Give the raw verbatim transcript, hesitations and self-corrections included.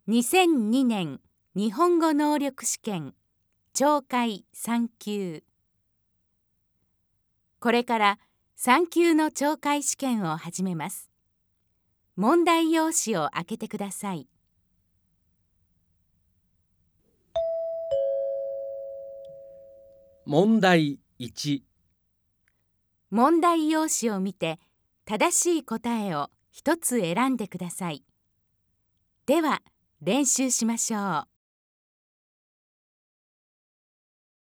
にせんにねん日本語能力試験懲戒さん級。これからさん級の懲戒試験を始めます。問題用紙を開けてください。 問題いち。 問題用紙を見て正しい答えを一つ選んでください。では練習しましょう。